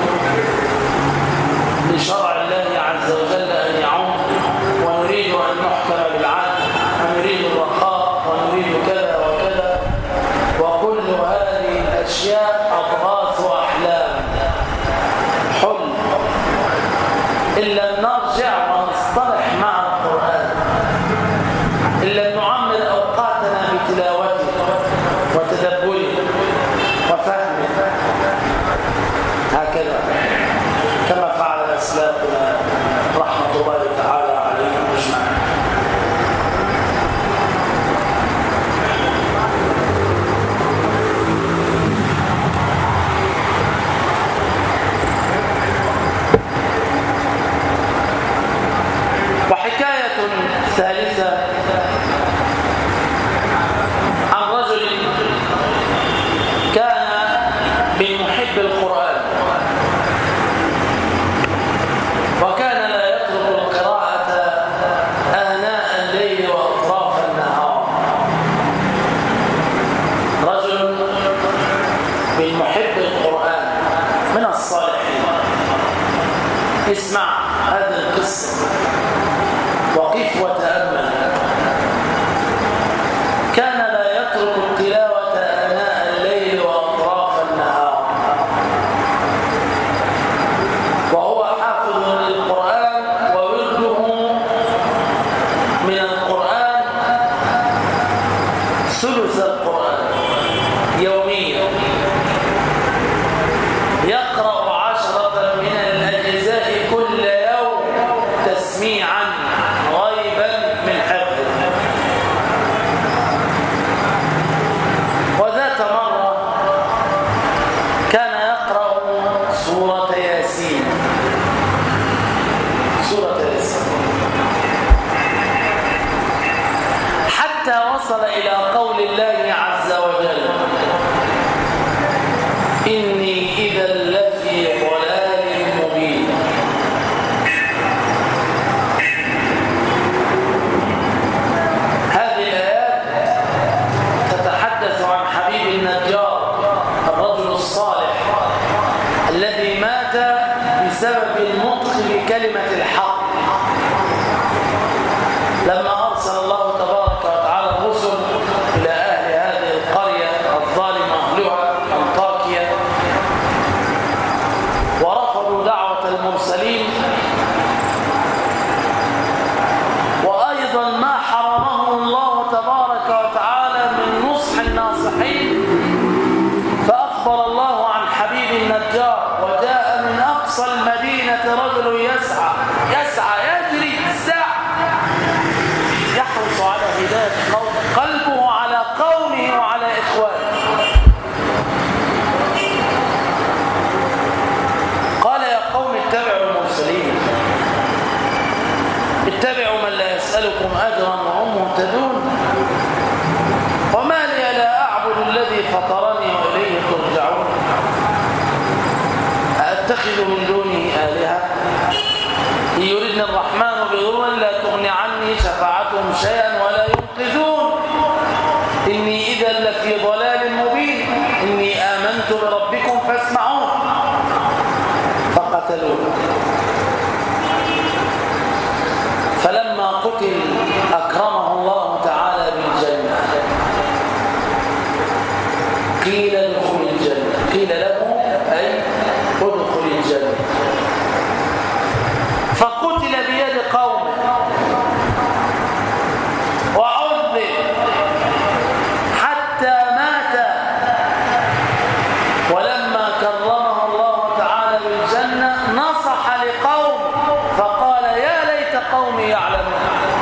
لشرع الله عز وجل أن يعم، ونريد أن نحكم بالعدل، ونريد الرخاء، ونريد كذا وكذا، وكل هذه الأشياء أضغاث وأحلام حلم إن لم نرجع ونصطلح مع القرآن، إن لم نعمر أوقاتنا بتلاوته وتدبره وفهمه، هكذا كما فعل أسلافنا رحمة الله تعالى عليهم أجمعين. وحكاية ثالثة عن رجل كان من محب القرآن، وكان لا يترك القراءة آناء الليل وأطراف النهار. رجل من محب القرآن من الصالحين. اسمع هذه القصة وقف وتأمل. كان لا يترك التلاوة آناء الليل وأطراف النهار، وهو حافظ للقرآن، وورده من القرآن ثلث القرآن يوميا، يقرأ 10 من الأجزاء كل يوم تسميعا غيبا من حفظه. وذات مرة كان يقرأ سورة ياسين، سورة ياسين، حتى وصل إلى قول الله عز وجل: إني إذا لفي ضلال مبين. هذه الآيات تتحدث عن حبيب النجار، الرجل الصالح الذي مات بسبب النطق بكلمة الحق. لما أرسل الله تبارك وتعالى الرسل إلى أهل هذه القرية الظالمة أهلها أنطاكيا، أسألكم أجرا وهم مهتدون وما لي لا أعبد الذي فطرني وإليه ترجعون أتخذ من دونه آلهة إن يردني الرحمن بضر لا تغني عني شفاعتهم شيئا ولا ينقذون إني إذا لفي ضلال مبين إني آمنت بربكم فاسمعون فقتلوه فلما قتل أكرمه الله تعالى بالجنة قيل ادخل الجنة قيل له أي ادخل الجنة فقتل بيد قومه وعذب حتى مات ولما كرمه الله تعالى بالجنة نصح لقوم فقال يا ليت قومي يعلمون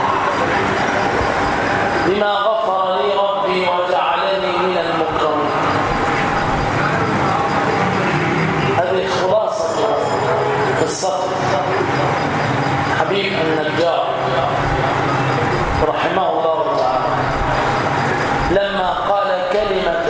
بما غفر لي ربي وجعلني من المكرمين. هذه خلاصة قصة حبيب النجار رحمه الله تعالى لما قال كلمة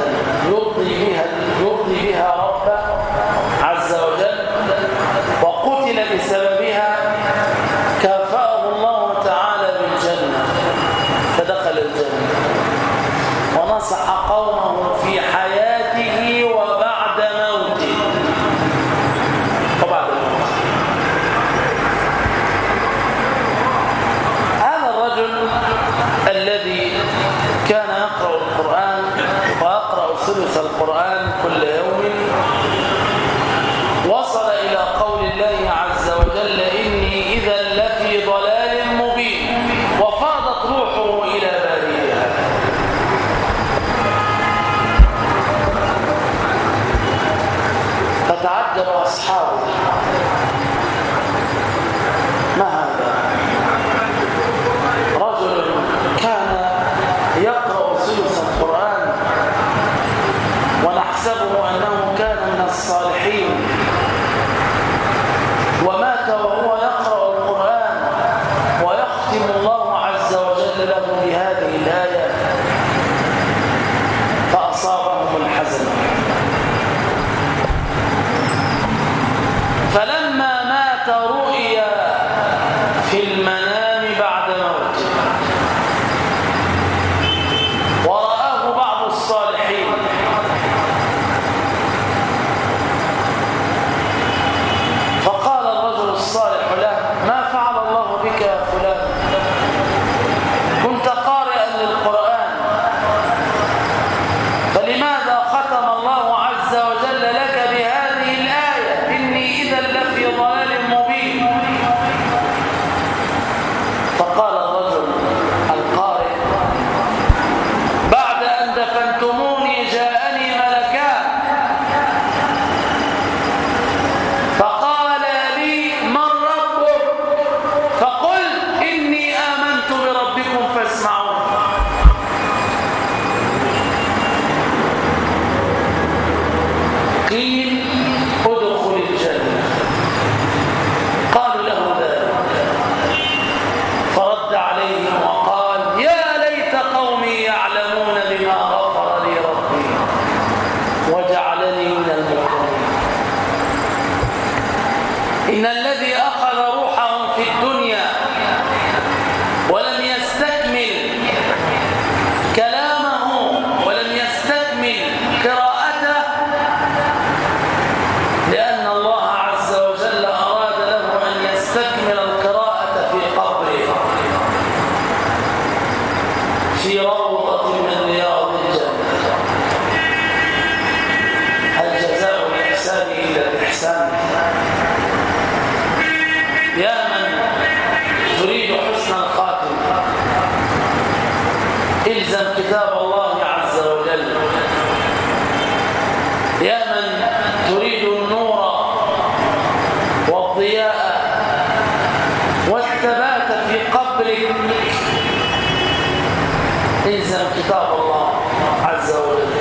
يرضي بها ربه عز وجل وقتل بسببها كافأه الله تعالى بالجنة فدخل الجنة ونصح قومه في حياته وبعد موته هذا الرجل الذي كان يقرأ القرآن ويقرأ ثلث القرآن كل يوم وصل إلى قول الله عز وجل إني إذا لفي ضلال مبين وفاضت روحه إلى بارئها. فتعجب أصحابه ما هذا رجل كان يقرأ ثلث القرآن ونحسبه أنه كان من الصالحين ومات وهو يقرأ القرآن ويختم الله عز وجل له بهذه الآية فأصابهم الحزن. فلما مات رؤيا في المنام بعد موته ورآه بعض الصالحين فقال الرجل الصالح له ما فعل الله بك يا فلان كنت قارئا للقرآن فلماذا ختم الله عز وجل لك بهذه الآية إني إذا لفي ضلال مبين. فقال الرجل القارئ بعد أن دفنتموني جاءني ملكان فقال لي من ربك فقل إني آمنت بربكم فاسمعون. قيل ادخل الجنة قالوا له ذلك فرد عليهم وقال يا ليت قومي يعلمون بما غفر لي ربي وجعلني من المكرمين. إن الذي أخذ روحهم في الدنيا ولم يستكمل كلامه ولم يستكمل قراءته لأن الله عز وجل أراد له أن يستكمل القراءة في قبره في روضة من رياض الجنة. هل جزاء الإحسان إلا الإحسان؟ يا من تريد حسن الخاتمة الزم كتاب الله عز وجل. يا من تريد النور والضياء والثبات في قبرك الزم كتاب الله عز وجل.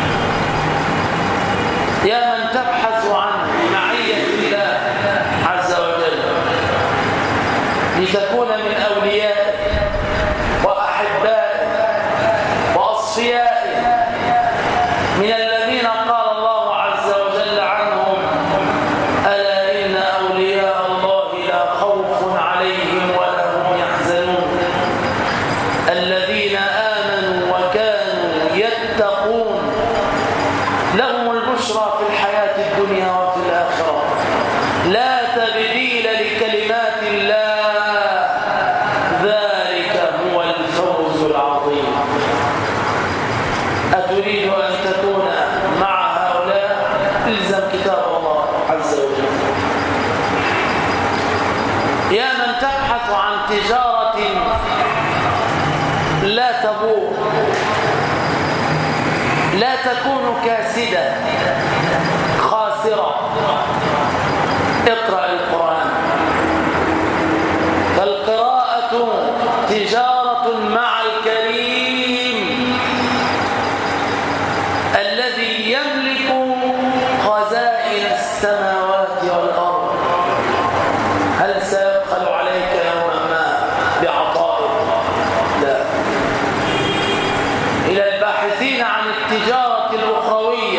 يا من تبحث عن معية الله عز وجل لتكون من أوليائه البشرى في الحياة الدنيا وفي الآخرة. لا تبديل لكلمات الله، ذلك هو الفوز العظيم. أتريد أن تكون مع هؤلاء؟ الزم كتاب الله عز وجل. يا من تبحث عن تجارة لا تبور، لا تكون كاسدة خاسرة، اقرأ القرآن. فالقراءة تجارة مع الكريم الذي يملك خزائن السماوات والأرض. هل سيبخل عليك يوما ما بعطائه؟ لا. إلى الباحثين عن التجارة الأخروية،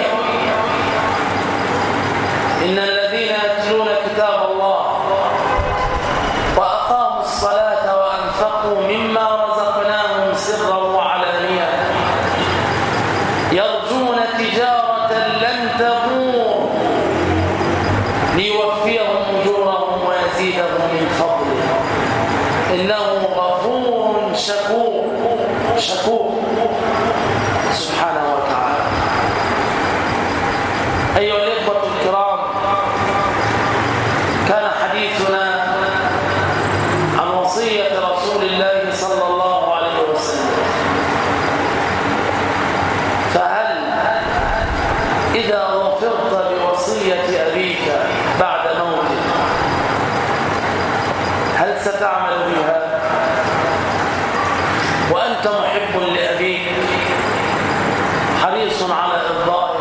إن الذين يتلون كتاب الله وأقاموا الصلاة وأنفقوا مما رزقناهم سرا وعلانية يرجون تجارة لن تبور ليوفيهم أجورهم ويزيدهم من فضله، إنه غفور شكور سبحانه وتعالى. أيها الإخوة الكرام، كان حديثنا عن وصية رسول الله صلى الله عليه وسلم. فهل إذا ظفرت بوصية أبيك بعد موته هل ستعمل بها؟ وأنت محب لأبيك حريص على إرضائه،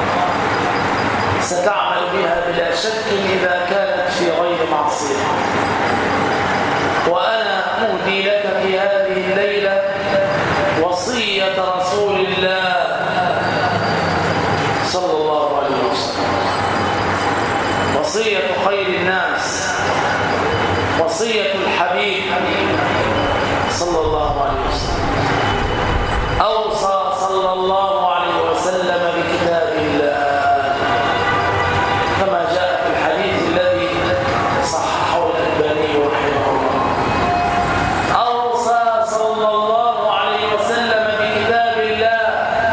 ستعمل بها بلا شك إذا كانت في غير معصية. وأنا أهدي لك في هذه الليلة وصية رسول الله صلى الله عليه وسلم، وصية خير الناس، وصية الحبيب صلى الله عليه وسلم. أوصى صلى الله عليه وسلم بكتاب الله كما جاء في الحديث الذي صححه الألباني رحمه الله. أوصى صلى الله عليه وسلم بكتاب الله،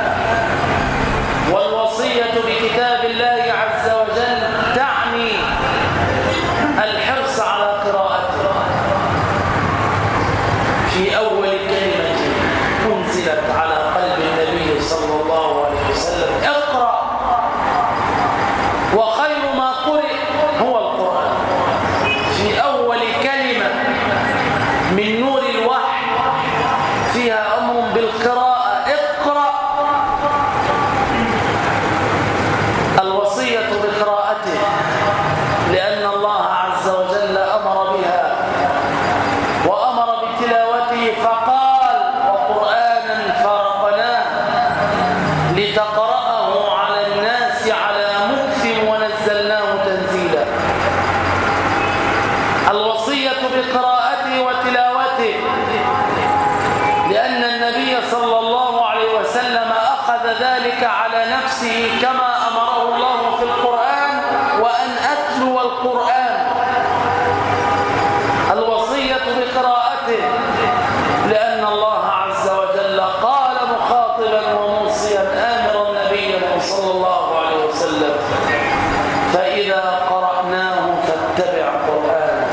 والوصية بكتاب الله عز وجل تعني الحرص على قراءته. في أول كلمة أنزلت على قلب النبي صلى الله عليه وسلم اقرأ، وخير ما قرئ هو القرآن. في أول كلمة من نور الوحي فيها أمر بالقراءة، اقرأ. الوصية بقراءته لأن الله عز وجل أمر بها وأمر بتلاوته، فقال وقرآنا فرقناه لتقرأه على الناس على مكث ونزلناه تنزيلا. الوصية بقراءته وتلاوته لأن النبي صلى الله عليه وسلم أخذ ذلك على نفسه كما أمره الله في القرآن، وأن أتلو القرآن. الوصية بقراءته لأن الله عز وجل قال مخاطبا وموصيا آمرا نبيا صلى الله عليه وسلم: فإذا قرأناه فاتبع قرآنه.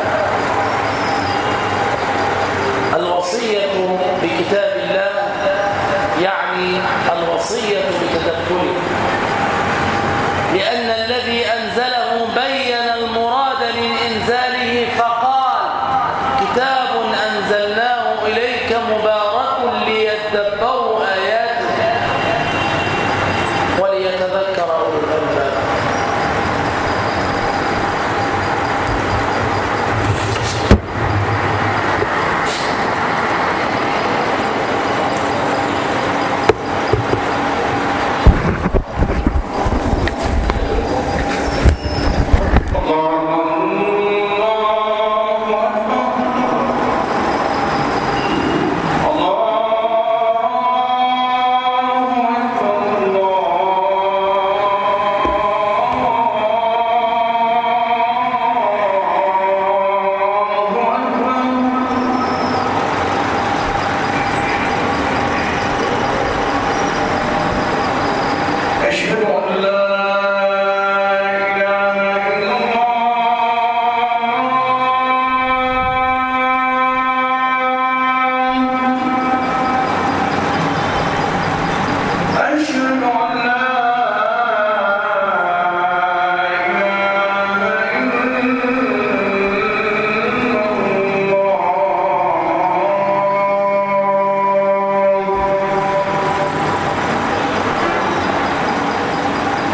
الوصية بكتاب الله يعني الوصية بتدبره، لأن الذي أنزله بين المراد من إنزاله، فقال: كتاب أنزلناه إليك مبارك ليدبروا آياته وليتذكر أولو الألباب.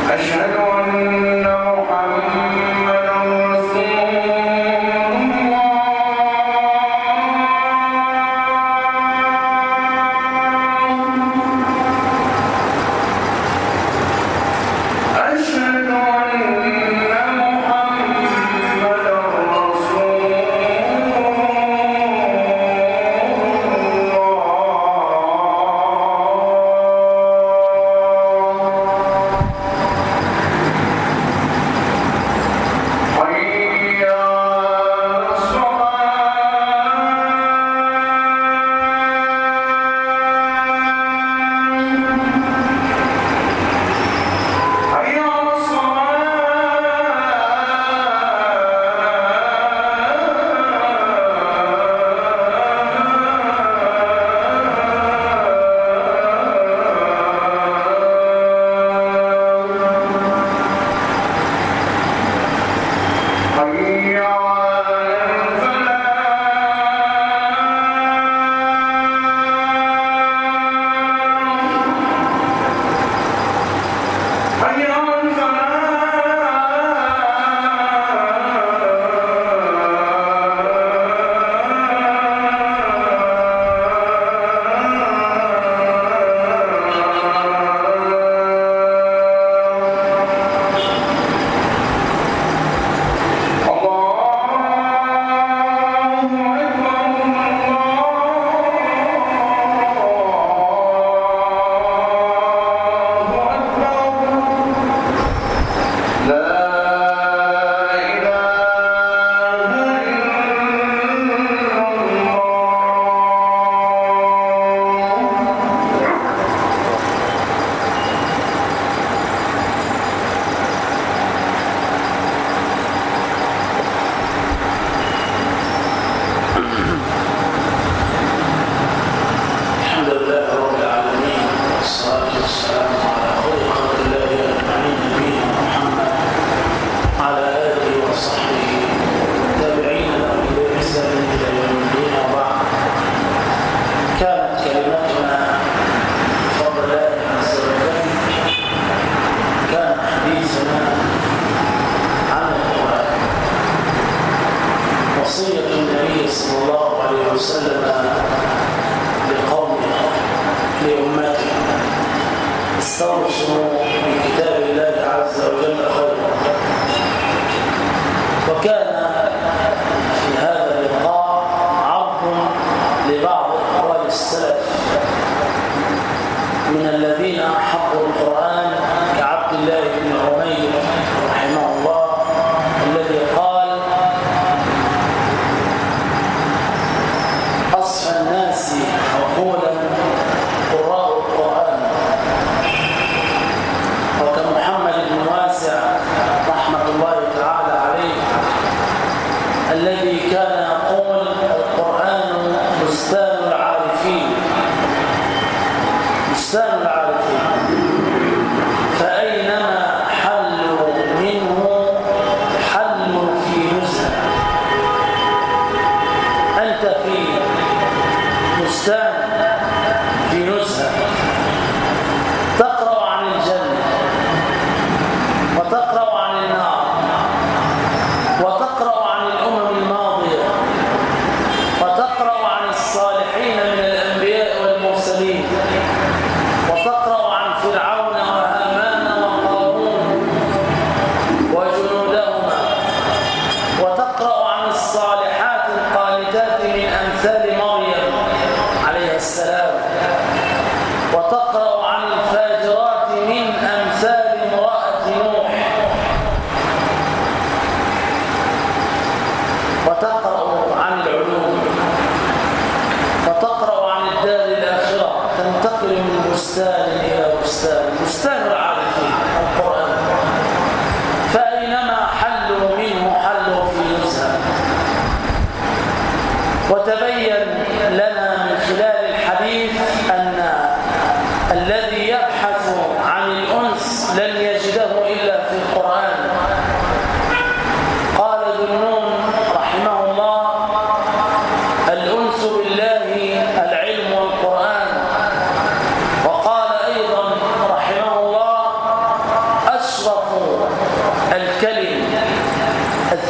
بستان العارفين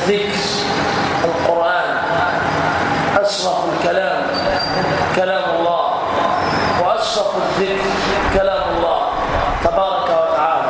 الذكر القرآن، أشرف الكلام كلام الله، وأشرف الذكر كلام الله تبارك وتعالى.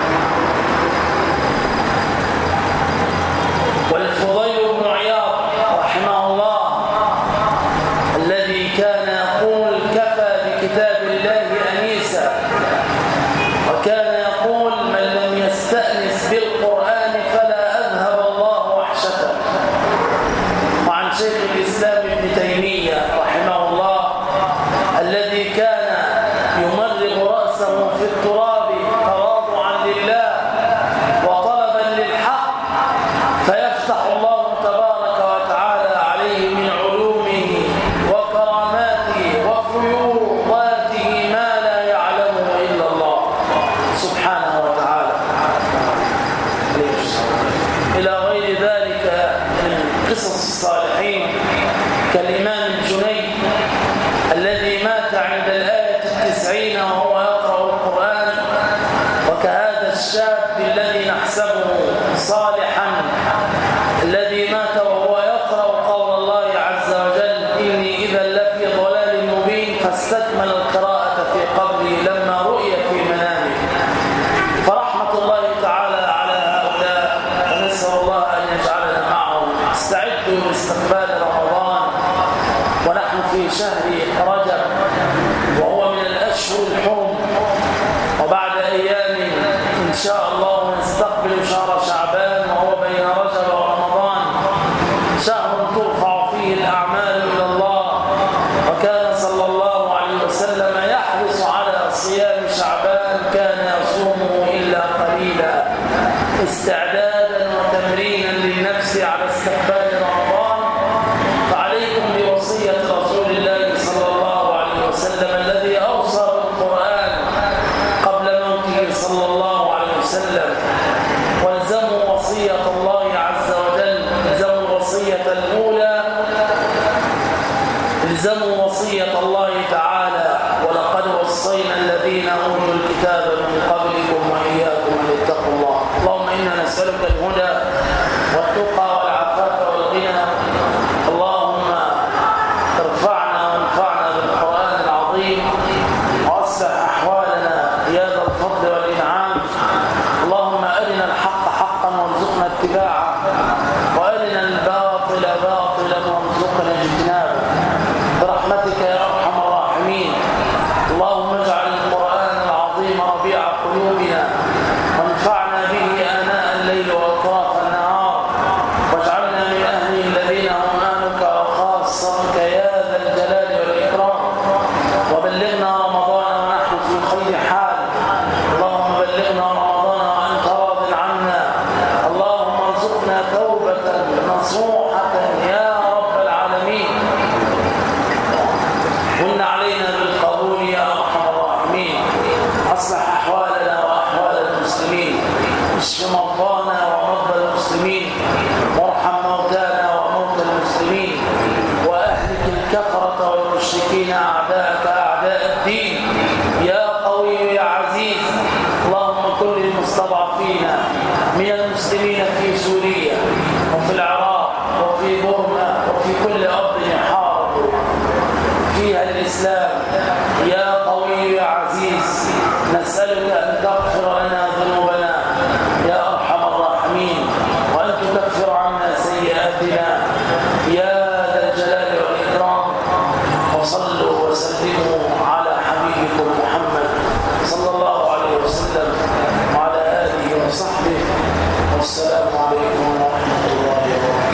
والفضيل بن عياض رحمه الله الذي كان يقول كفى بكتاب الله أنيسا، وكان يقول من لم يستأنس بالقرآن فلا أذهب الله وحشته. وعن شيخ الإسلام ابن تيمية رحمه الله الذي كان يمرغ رأسه في التراب تواضعا لله وطلبا للحق، فيفتح الله تبارك وتعالى عليه من علومه وكراماته وفيوضاته ما لا يعلمه إلا الله سبحانه وتعالى. إلى غير ذلك من قصص الصالحين كالإمام الجنيد الذي مات عند الآية 90 وهو يقرأ القرآن، وكهذا الشاب الذي نحسبه صالحا الذي مات وهو يقرأ قول الله عز وجل إني إذا لفي ضلال مبين، فاستكمل القراءة في قبره لما رؤي في منامه. فرحمة الله تعالى على هؤلاء، ونسأل الله أن يجعلنا معهم. استعدوا لاستقبال رمضان ونحن في شهر رجب وهو من الأشهر الحرم، وبعد أيام إن شاء الله نستقبل شهر شعبان وهو بين رجب ورمضان، شهر ترفع فيه الأعمال إلى الله. وكان صلى الله عليه وسلم يحرص على صيام شعبان، كان يصومه إلا قليلا استعدادا وتمرينا للنفس على استقبال رمضان. فعليكم بوصية رسول الله صلى الله عليه وسلم الذي أوصى بالقرآن قبل موته صلى الله عليه وسلم، والزموا وصية الله عز وجل. الزموا الوصية الأولى، الزموا وصية الله تعالى ولقد وصينا الذين أوتوا الكتاب من قبلكم وإياكم أن اتقوا الله. اللهم إنا نسألك الهدى والتقى والعفاف والغنى. اللهم ارفعنا وانفعنا بالقرآن العظيم وأصلح أحوالنا يا ذا الفضل والإنعام. اللهم أرنا الحق حقا وارزقنا اتباعه، وأرنا الباطل باطلا وارزقنا اجتنابه برحمتك يا أرحم الراحمين. اللهم اجعل القرآن العظيم ربيع قلوبنا، وانفعنا به آناء الليل وأطراف النهار، واجعلنا من أهله الذين هم أهلك وخاصتك يا ذا الجلال والإكرام. وبلغنا رمضان ونحن في خير حال. اللهم بلغنا رمضان وأنت راض عنا. اللهم ارزقنا توبة نصوحة يا رب العالمين. من علينا بالقبول يا أرحم الراحمين. أصلح أحوالنا وأحوال المسلمين، اشف مرضانا ومرضى المسلمين، وارحم موتانا وموتى المسلمين، وأهلك الكفرة والمشركين أعداءك أعداء الدين يا قوي يا عزيز. اللهم كن للمستضعفين من المسلمين في سوريا وفي العراق وفي بورما وفي كل أرض يحارب فيها الإسلام يا قوي يا عزيز. نسألك أن تغفر لنا